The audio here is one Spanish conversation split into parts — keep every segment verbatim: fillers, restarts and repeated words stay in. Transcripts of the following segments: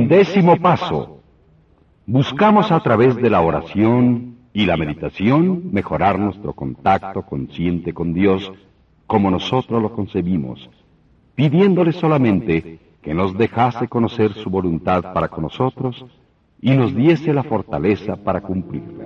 Undécimo paso. Buscamos a través de la oración y la meditación mejorar nuestro contacto consciente con Dios como nosotros lo concebimos, pidiéndole solamente que nos dejase conocer su voluntad para con nosotros y nos diese la fortaleza para cumplirla.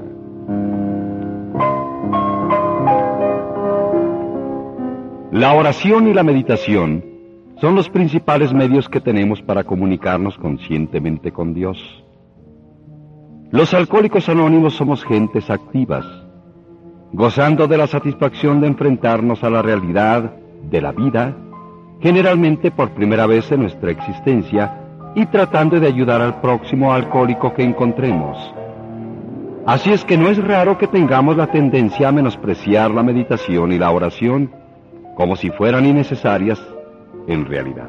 La oración y la meditación son los principales medios que tenemos para comunicarnos conscientemente con Dios. Los alcohólicos anónimos somos gentes activas, gozando de la satisfacción de enfrentarnos a la realidad de la vida, generalmente por primera vez en nuestra existencia, y tratando de ayudar al próximo alcohólico que encontremos. Así es que no es raro que tengamos la tendencia a menospreciar la meditación y la oración como si fueran innecesarias en realidad.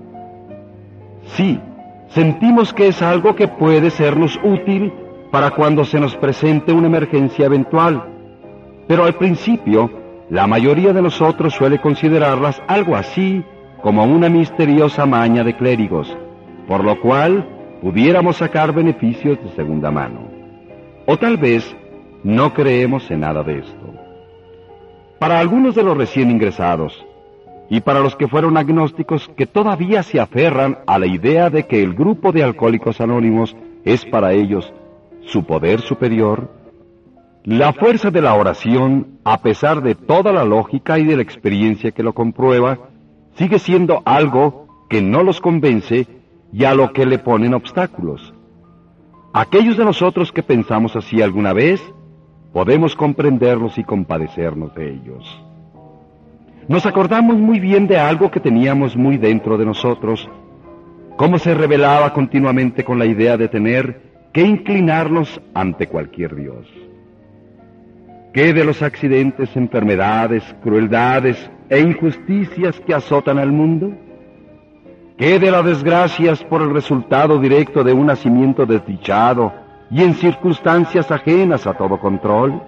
Sí, sentimos que es algo que puede sernos útil para cuando se nos presente una emergencia eventual, pero al principio la mayoría de nosotros suele considerarlas algo así como una misteriosa maña de clérigos, por lo cual pudiéramos sacar beneficios de segunda mano. O tal vez no creemos en nada de esto. Para algunos de los recién ingresados, y para los que fueron agnósticos que todavía se aferran a la idea de que el grupo de Alcohólicos Anónimos es para ellos su poder superior, la fuerza de la oración, a pesar de toda la lógica y de la experiencia que lo comprueba, sigue siendo algo que no los convence y a lo que le ponen obstáculos. Aquellos de nosotros que pensamos así alguna vez, podemos comprenderlos y compadecernos de ellos. Nos acordamos muy bien de algo que teníamos muy dentro de nosotros, cómo se rebelaba continuamente con la idea de tener que inclinarnos ante cualquier Dios. ¿Qué de los accidentes, enfermedades, crueldades e injusticias que azotan al mundo? ¿Qué de las desgracias por el resultado directo de un nacimiento desdichado y en circunstancias ajenas a todo control?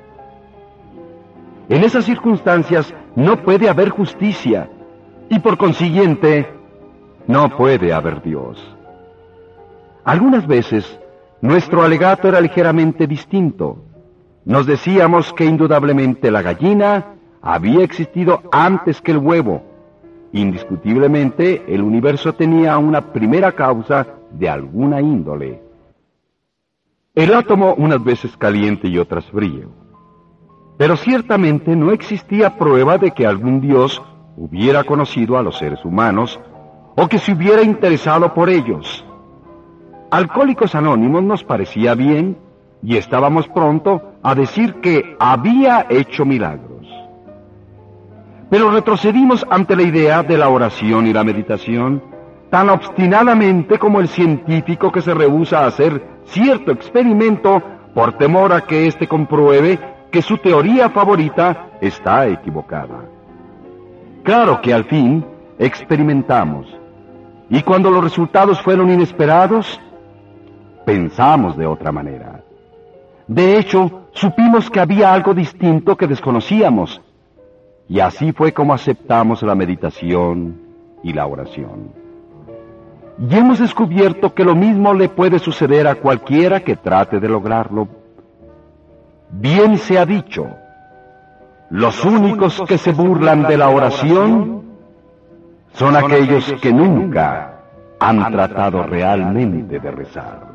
En esas circunstancias no puede haber justicia y por consiguiente no puede haber Dios. Algunas veces nuestro alegato era ligeramente distinto. Nos decíamos que indudablemente la gallina había existido antes que el huevo. Indiscutiblemente el universo tenía una primera causa de alguna índole. El átomo unas veces caliente y otras frío. Pero ciertamente no existía prueba de que algún Dios hubiera conocido a los seres humanos o que se hubiera interesado por ellos. Alcohólicos Anónimos nos parecía bien y estábamos pronto a decir que había hecho milagros. Pero retrocedimos ante la idea de la oración y la meditación tan obstinadamente como el científico que se rehúsa a hacer cierto experimento por temor a que éste compruebe que su teoría favorita está equivocada. Claro que al fin experimentamos, y cuando los resultados fueron inesperados, pensamos de otra manera. De hecho, supimos que había algo distinto que desconocíamos, y así fue como aceptamos la meditación y la oración. Y hemos descubierto que lo mismo le puede suceder a cualquiera que trate de lograrlo. Bien se ha dicho, los únicos que se burlan de la oración son aquellos que nunca han tratado realmente de rezar.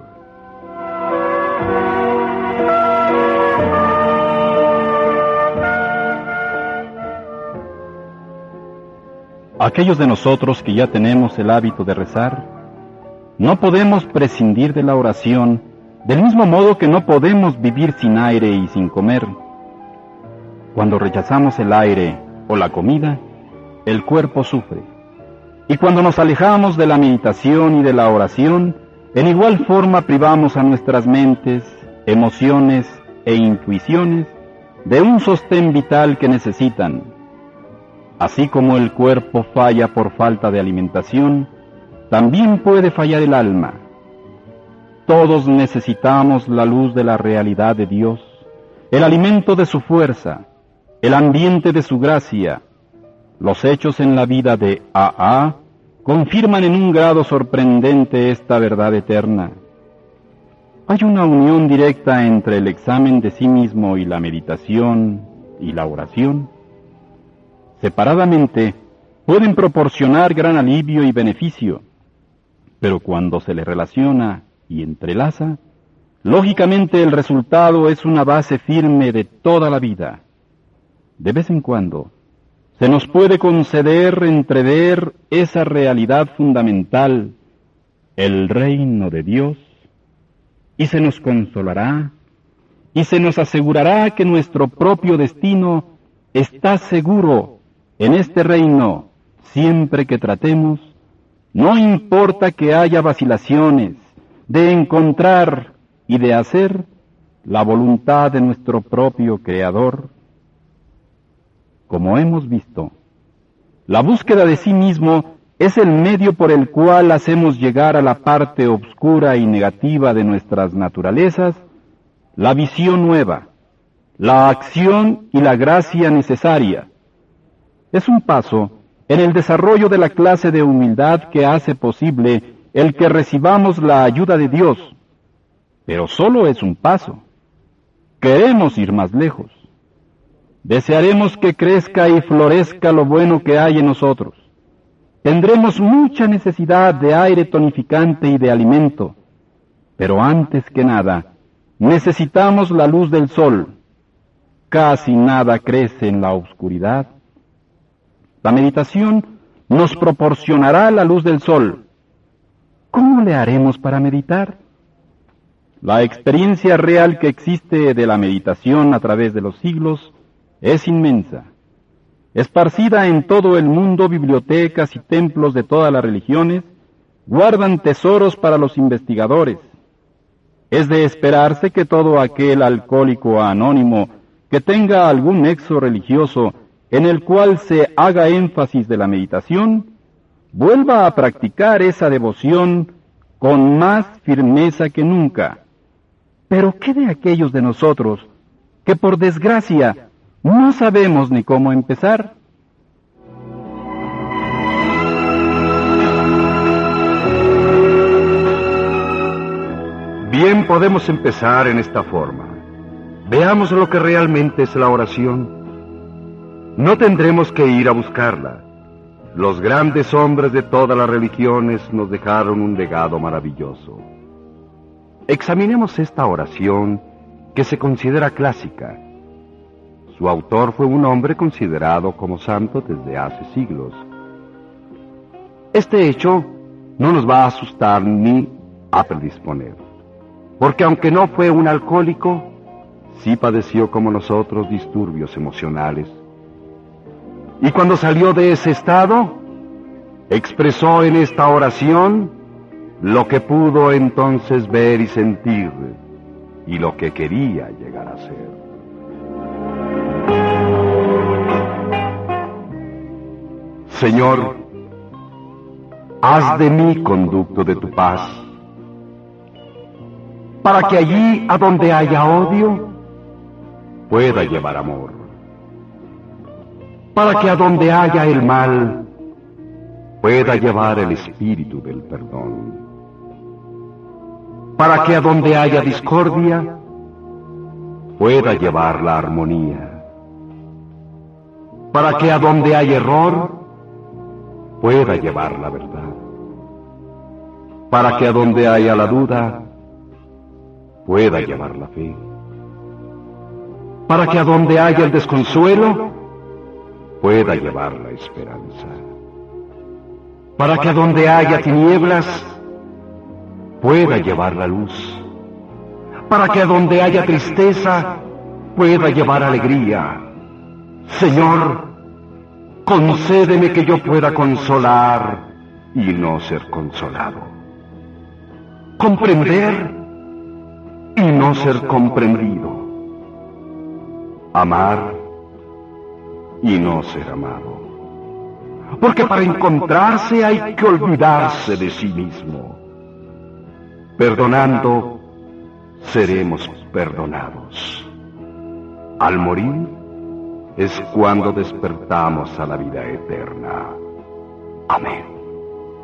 Aquellos de nosotros que ya tenemos el hábito de rezar, no podemos prescindir de la oración, del mismo modo que no podemos vivir sin aire y sin comer. Cuando rechazamos el aire o la comida, el cuerpo sufre. Y cuando nos alejamos de la meditación y de la oración, en igual forma privamos a nuestras mentes, emociones e intuiciones de un sostén vital que necesitan. Así como el cuerpo falla por falta de alimentación, también puede fallar el alma. Todos necesitamos la luz de la realidad de Dios, el alimento de su fuerza, el ambiente de su gracia, los hechos en la vida de A A confirman en un grado sorprendente esta verdad eterna. Hay una unión directa entre el examen de sí mismo y la meditación y la oración. Separadamente, pueden proporcionar gran alivio y beneficio, pero cuando se les relaciona y entrelaza, lógicamente el resultado es una base firme de toda la vida. De vez en cuando, se nos puede conceder entrever esa realidad fundamental, el reino de Dios, y se nos consolará, y se nos asegurará que nuestro propio destino está seguro en este reino siempre que tratemos, no importa que haya vacilaciones, de encontrar y de hacer la voluntad de nuestro propio Creador. Como hemos visto, la búsqueda de sí mismo es el medio por el cual hacemos llegar a la parte obscura y negativa de nuestras naturalezas la visión nueva, la acción y la gracia necesaria. Es un paso en el desarrollo de la clase de humildad que hace posible el que recibamos la ayuda de Dios, pero solo es un paso. Queremos ir más lejos. Desearemos que crezca y florezca lo bueno que hay en nosotros. Tendremos mucha necesidad de aire tonificante y de alimento, pero antes que nada, necesitamos la luz del sol. Casi nada crece en la oscuridad. La meditación nos proporcionará la luz del sol. ¿Cómo le haremos para meditar? La experiencia real que existe de la meditación a través de los siglos es inmensa. Esparcida en todo el mundo, bibliotecas y templos de todas las religiones guardan tesoros para los investigadores. Es de esperarse que todo aquel alcohólico anónimo que tenga algún nexo religioso en el cual se haga énfasis de la meditación, vuelva a practicar esa devoción con más firmeza que nunca. Pero ¿qué de aquellos de nosotros que por desgracia no sabemos ni cómo empezar? Bien, podemos empezar en esta forma. Veamos lo que realmente es la oración. No tendremos que ir a buscarla. Los grandes hombres de todas las religiones nos dejaron un legado maravilloso. Examinemos esta oración que se considera clásica. Su autor fue un hombre considerado como santo desde hace siglos. Este hecho no nos va a asustar ni a predisponer, porque aunque no fue un alcohólico, sí padeció como nosotros disturbios emocionales. Y cuando salió de ese estado, expresó en esta oración lo que pudo entonces ver y sentir, y lo que quería llegar a ser. Señor, haz de mí conducto de tu paz, para que allí a donde haya odio, pueda llevar amor. Para que a donde haya el mal, pueda llevar el espíritu del perdón. Para que a donde haya discordia, pueda llevar la armonía. Para que a donde haya error, pueda llevar la verdad. Para que a donde haya la duda, pueda llevar la fe. Para que a donde haya el desconsuelo, pueda llevar la esperanza. Para que a donde haya tinieblas, pueda llevar la luz. Para que a donde haya tristeza, pueda llevar alegría. Señor, concédeme que yo pueda consolar y no ser consolado. Comprender y no ser comprendido. Amar y no ser amado. Porque para encontrarse hay que olvidarse de sí mismo. Perdonando, seremos perdonados. Al morir, es cuando despertamos a la vida eterna. Amén.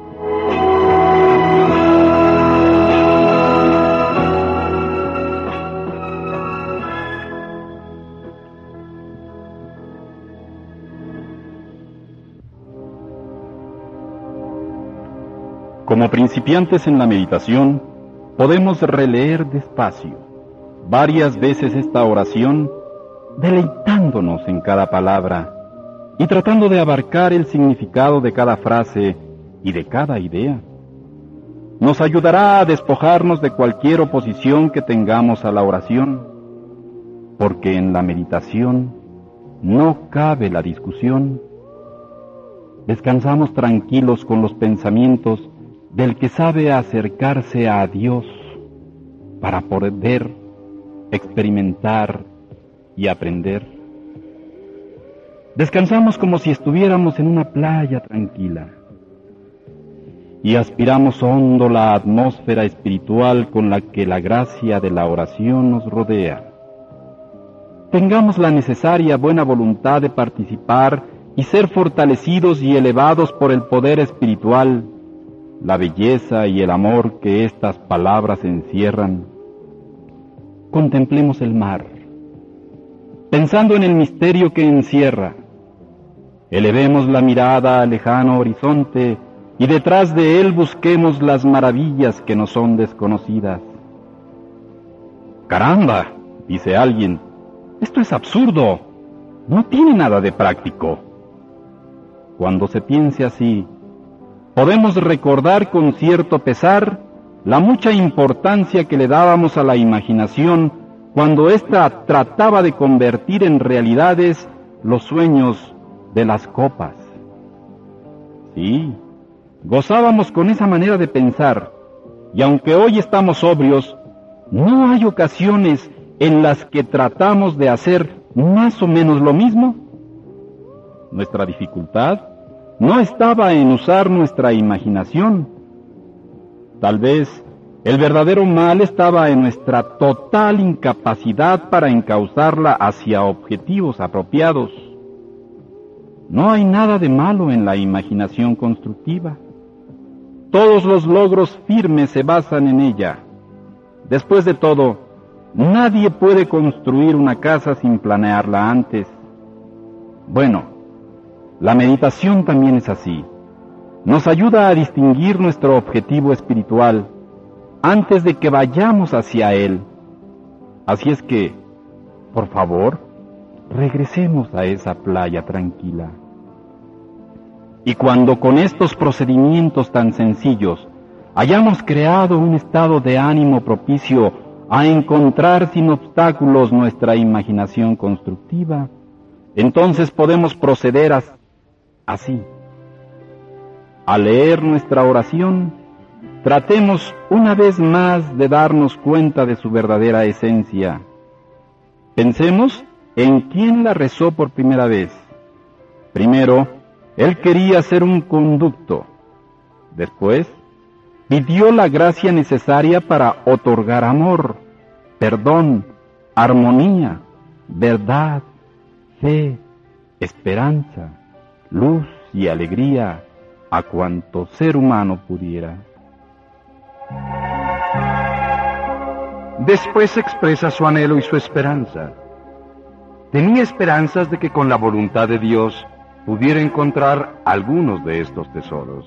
Como principiantes en la meditación, podemos releer despacio, varias veces esta oración, deleitándonos en cada palabra y tratando de abarcar el significado de cada frase y de cada idea. Nos ayudará a despojarnos de cualquier oposición que tengamos a la oración, porque en la meditación no cabe la discusión. Descansamos tranquilos con los pensamientos del que sabe acercarse a Dios para poder experimentar y aprender. Descansamos como si estuviéramos en una playa tranquila y aspiramos hondo la atmósfera espiritual con la que la gracia de la oración nos rodea. Tengamos la necesaria buena voluntad de participar y ser fortalecidos y elevados por el poder espiritual, la belleza y el amor que estas palabras encierran. Contemplemos el mar, pensando en el misterio que encierra. Elevemos la mirada al lejano horizonte y detrás de él busquemos las maravillas que nos son desconocidas. ¡Caramba!, dice alguien, esto es absurdo, no tiene nada de práctico. Cuando se piense así, podemos recordar con cierto pesar la mucha importancia que le dábamos a la imaginación cuando ésta trataba de convertir en realidades los sueños de las copas. Sí, gozábamos con esa manera de pensar, y aunque hoy estamos sobrios, ¿no hay ocasiones en las que tratamos de hacer más o menos lo mismo? Nuestra dificultad no estaba en usar nuestra imaginación. Tal vez el verdadero mal estaba en nuestra total incapacidad para encauzarla hacia objetivos apropiados. No hay nada de malo en la imaginación constructiva. Todos los logros firmes se basan en ella. Después de todo, nadie puede construir una casa sin planearla antes. Bueno, la meditación también es así. Nos ayuda a distinguir nuestro objetivo espiritual antes de que vayamos hacia él. Así es que, por favor, regresemos a esa playa tranquila. Y cuando con estos procedimientos tan sencillos hayamos creado un estado de ánimo propicio a encontrar sin obstáculos nuestra imaginación constructiva, entonces podemos proceder a, así. Al leer nuestra oración, tratemos una vez más de darnos cuenta de su verdadera esencia. Pensemos en quién la rezó por primera vez. Primero, él quería ser un conducto. Después, pidió la gracia necesaria para otorgar amor, perdón, armonía, verdad, fe, esperanza, luz y alegría a cuanto ser humano pudiera. Después expresa su anhelo y su esperanza. Tenía esperanzas de que con la voluntad de Dios pudiera encontrar algunos de estos tesoros.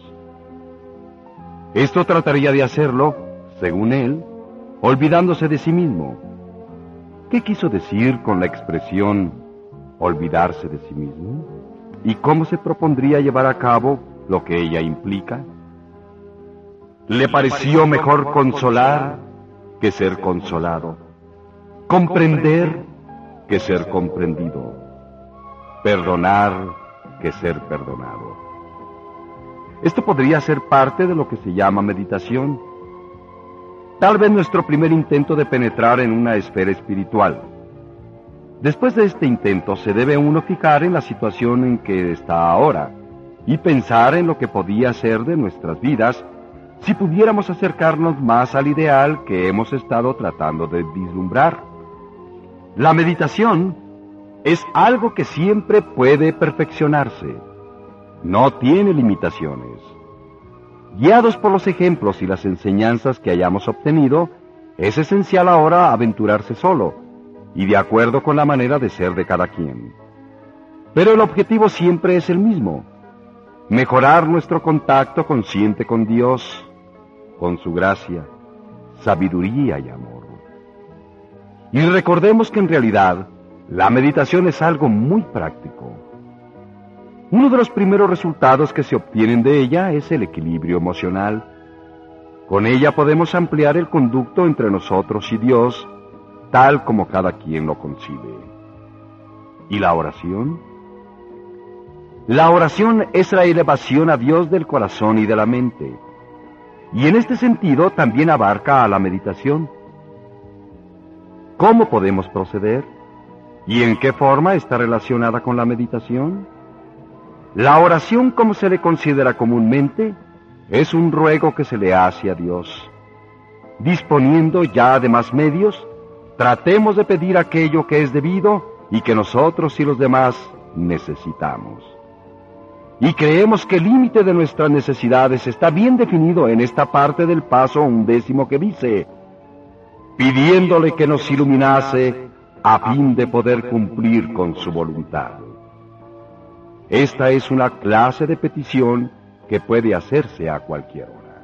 Esto trataría de hacerlo, según él, olvidándose de sí mismo. ¿Qué quiso decir con la expresión olvidarse de sí mismo? ¿Y cómo se propondría llevar a cabo lo que ella implica? Le pareció mejor consolar que ser consolado, comprender que ser comprendido, perdonar que ser perdonado. Esto podría ser parte de lo que se llama meditación. Tal vez nuestro primer intento de penetrar en una esfera espiritual. Después de este intento se debe uno fijar en la situación en que está ahora y pensar en lo que podía ser de nuestras vidas si pudiéramos acercarnos más al ideal que hemos estado tratando de vislumbrar. La meditación es algo que siempre puede perfeccionarse. No tiene limitaciones. Guiados por los ejemplos y las enseñanzas que hayamos obtenido, es esencial ahora aventurarse solo, y de acuerdo con la manera de ser de cada quien. Pero el objetivo siempre es el mismo: mejorar nuestro contacto consciente con Dios con su gracia, sabiduría y amor. Y recordemos que en realidad la meditación es algo muy práctico. Uno de los primeros resultados que se obtienen de ella es el equilibrio emocional. Con ella podemos ampliar el conducto entre nosotros y Dios, tal como cada quien lo concibe. ¿Y la oración? La oración es la elevación a Dios del corazón y de la mente, y en este sentido también abarca a la meditación. ¿Cómo podemos proceder? ¿Y en qué forma está relacionada con la meditación? La oración, como se le considera comúnmente, es un ruego que se le hace a Dios. Disponiendo ya de más medios, tratemos de pedir aquello que es debido y que nosotros y los demás necesitamos. Y creemos que el límite de nuestras necesidades está bien definido en esta parte del paso undécimo que dice: pidiéndole que nos iluminase a fin de poder cumplir con su voluntad. Esta es una clase de petición que puede hacerse a cualquier hora.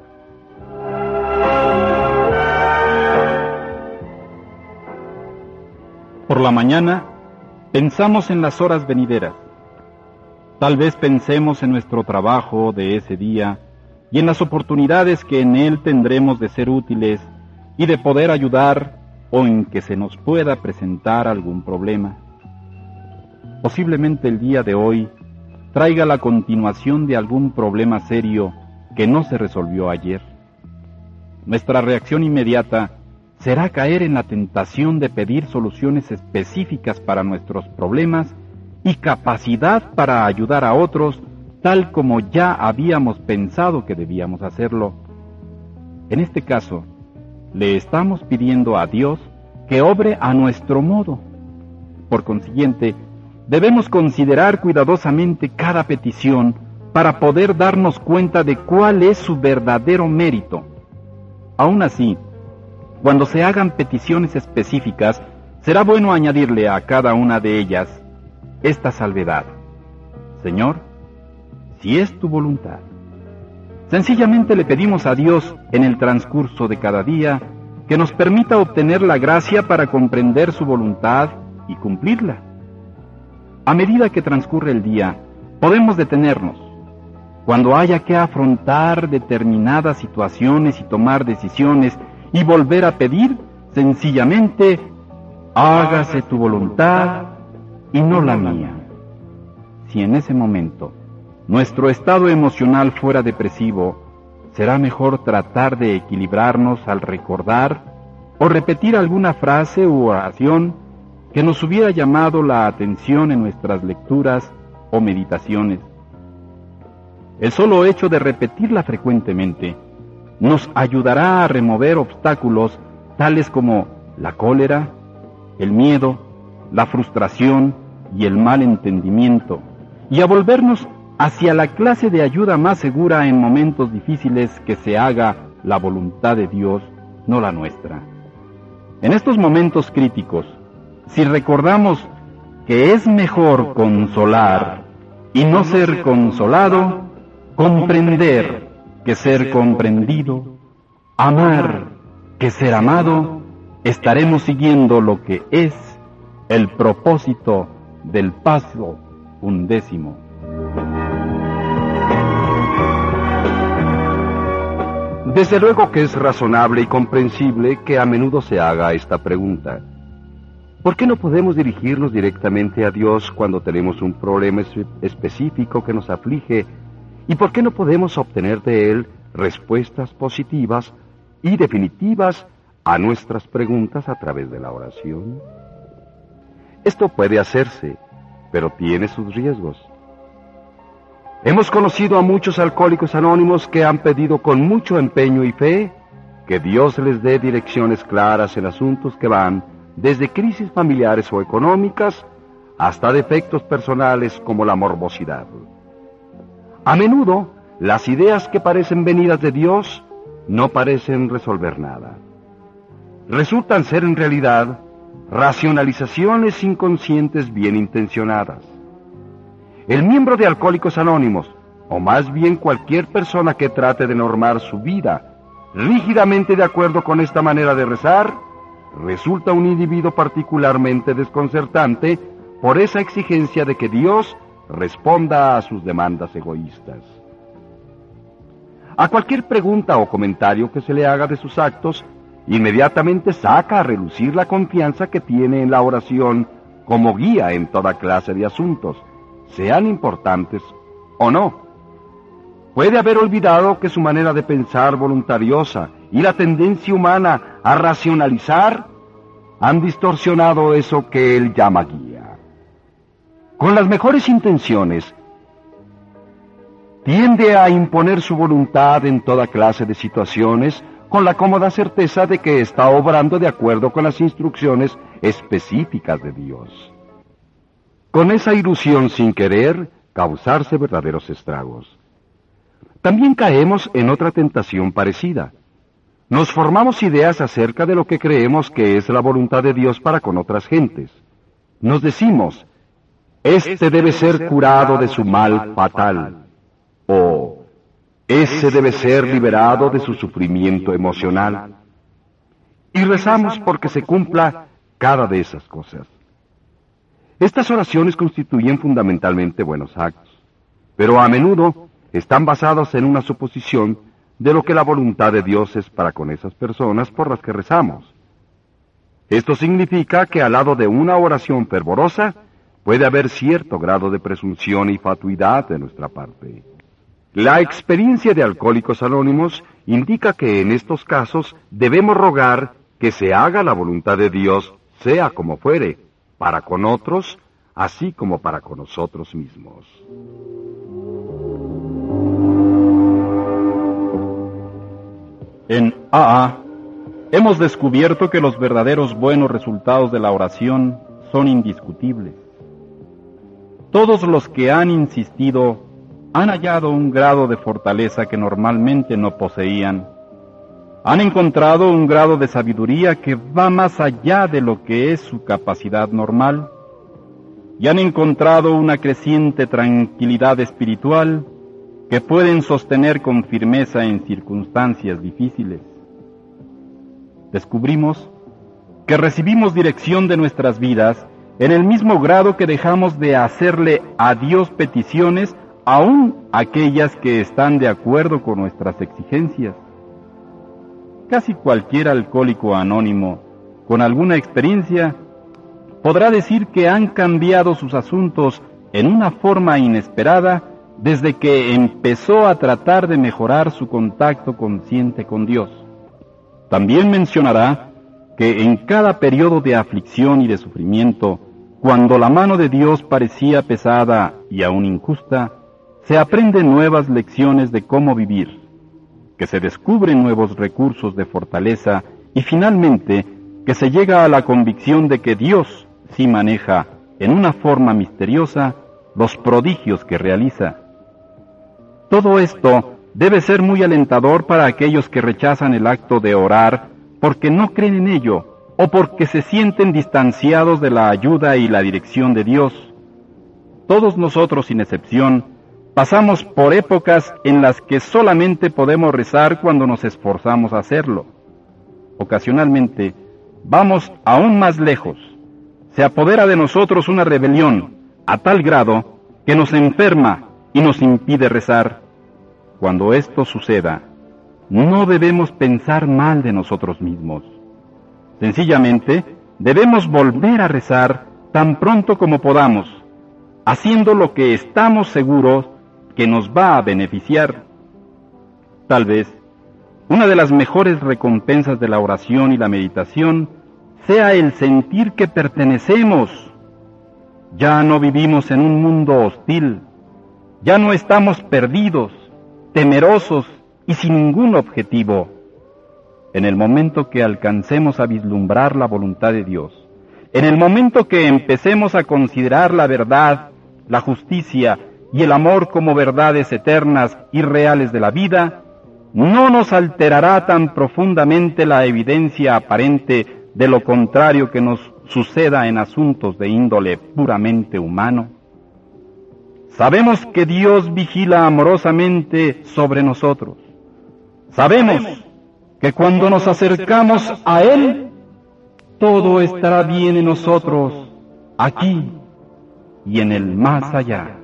Por la mañana, pensamos en las horas venideras. Tal vez pensemos en nuestro trabajo de ese día y en las oportunidades que en él tendremos de ser útiles y de poder ayudar, o en que se nos pueda presentar algún problema. Posiblemente el día de hoy traiga la continuación de algún problema serio que no se resolvió ayer. Nuestra reacción inmediata será caer en la tentación de pedir soluciones específicas para nuestros problemas y capacidad para ayudar a otros, tal como ya habíamos pensado que debíamos hacerlo. En este caso, le estamos pidiendo a Dios que obre a nuestro modo. Por consiguiente, debemos considerar cuidadosamente cada petición para poder darnos cuenta de cuál es su verdadero mérito. Aún así, cuando se hagan peticiones específicas, será bueno añadirle a cada una de ellas esta salvedad: Señor, si es tu voluntad. Sencillamente le pedimos a Dios en el transcurso de cada día que nos permita obtener la gracia para comprender su voluntad y cumplirla. A medida que transcurre el día, podemos detenernos. Cuando haya que afrontar determinadas situaciones y tomar decisiones y volver a pedir, sencillamente, hágase tu voluntad y no la mía. Si en ese momento nuestro estado emocional fuera depresivo, será mejor tratar de equilibrarnos al recordar o repetir alguna frase u oración que nos hubiera llamado la atención en nuestras lecturas o meditaciones. El solo hecho de repetirla frecuentemente nos ayudará a remover obstáculos tales como la cólera, el miedo, la frustración y el mal entendimiento, y a volvernos hacia la clase de ayuda más segura en momentos difíciles, que se haga la voluntad de Dios, no la nuestra. En estos momentos críticos, si recordamos que es mejor consolar y no ser consolado, comprender que ser comprendido, amar que ser amado, estaremos siguiendo lo que es el propósito del paso undécimo. Desde luego que es razonable y comprensible que a menudo se haga esta pregunta: ¿por qué no podemos dirigirnos directamente a Dios cuando tenemos un problema específico que nos aflige? ¿Y por qué no podemos obtener de Él respuestas positivas y definitivas a nuestras preguntas a través de la oración? Esto puede hacerse, pero tiene sus riesgos. Hemos conocido a muchos alcohólicos anónimos que han pedido con mucho empeño y fe que Dios les dé direcciones claras en asuntos que van desde crisis familiares o económicas hasta defectos personales como la morbosidad. A menudo, las ideas que parecen venidas de Dios no parecen resolver nada. Resultan ser en realidad racionalizaciones inconscientes bien intencionadas. El miembro de Alcohólicos Anónimos, o más bien cualquier persona que trate de normar su vida rígidamente de acuerdo con esta manera de rezar, resulta un individuo particularmente desconcertante por esa exigencia de que Dios responda a sus demandas egoístas. A cualquier pregunta o comentario que se le haga de sus actos, inmediatamente saca a relucir la confianza que tiene en la oración como guía en toda clase de asuntos, sean importantes o no. Puede haber olvidado que su manera de pensar voluntariosa y la tendencia humana a racionalizar han distorsionado eso que él llama guía. Con las mejores intenciones, tiende a imponer su voluntad en toda clase de situaciones con la cómoda certeza de que está obrando de acuerdo con las instrucciones específicas de Dios. Con esa ilusión sin querer causarse verdaderos estragos. También caemos en otra tentación parecida. Nos formamos ideas acerca de lo que creemos que es la voluntad de Dios para con otras gentes. Nos decimos, este debe ser curado de su mal fatal, o ese debe ser liberado de su sufrimiento emocional. Y rezamos porque se cumpla cada de esas cosas. Estas oraciones constituyen fundamentalmente buenos actos, pero a menudo están basados en una suposición de lo que la voluntad de Dios es para con esas personas por las que rezamos. Esto significa que al lado de una oración fervorosa puede haber cierto grado de presunción y fatuidad de nuestra parte. La experiencia de Alcohólicos Anónimos indica que en estos casos debemos rogar que se haga la voluntad de Dios, sea como fuere, para con otros, así como para con nosotros mismos. En A A hemos descubierto que los verdaderos buenos resultados de la oración son indiscutibles. Todos los que han insistido han hallado un grado de fortaleza que normalmente no poseían. Han encontrado un grado de sabiduría que va más allá de lo que es su capacidad normal. Y han encontrado una creciente tranquilidad espiritual que pueden sostener con firmeza en circunstancias difíciles. Descubrimos que recibimos dirección de nuestras vidas en el mismo grado que dejamos de hacerle a Dios peticiones, aun aquellas que están de acuerdo con nuestras exigencias. Casi cualquier alcohólico anónimo con alguna experiencia podrá decir que han cambiado sus asuntos en una forma inesperada desde que empezó a tratar de mejorar su contacto consciente con Dios. También mencionará que en cada periodo de aflicción y de sufrimiento, cuando la mano de Dios parecía pesada y aún injusta, se aprenden nuevas lecciones de cómo vivir, que se descubren nuevos recursos de fortaleza y finalmente que se llega a la convicción de que Dios sí maneja en una forma misteriosa los prodigios que realiza. Todo esto debe ser muy alentador para aquellos que rechazan el acto de orar porque no creen en ello o porque se sienten distanciados de la ayuda y la dirección de Dios. Todos nosotros, sin excepción, pasamos por épocas en las que solamente podemos rezar cuando nos esforzamos a hacerlo. Ocasionalmente, vamos aún más lejos. Se apodera de nosotros una rebelión a tal grado que nos enferma y nos impide rezar. Cuando esto suceda, no debemos pensar mal de nosotros mismos. Sencillamente, debemos volver a rezar tan pronto como podamos, haciendo lo que estamos seguros que nos va a beneficiar. Tal vez, una de las mejores recompensas de la oración y la meditación sea el sentir que pertenecemos. Ya no vivimos en un mundo hostil, ya no estamos perdidos, temerosos y sin ningún objetivo. En el momento que alcancemos a vislumbrar la voluntad de Dios, en el momento que empecemos a considerar la verdad, la justicia y el amor como verdades eternas y reales de la vida, no nos alterará tan profundamente la evidencia aparente de lo contrario que nos suceda en asuntos de índole puramente humano. Sabemos que Dios vigila amorosamente sobre nosotros. Sabemos que cuando nos acercamos a Él, todo estará bien en nosotros, aquí y en el más allá.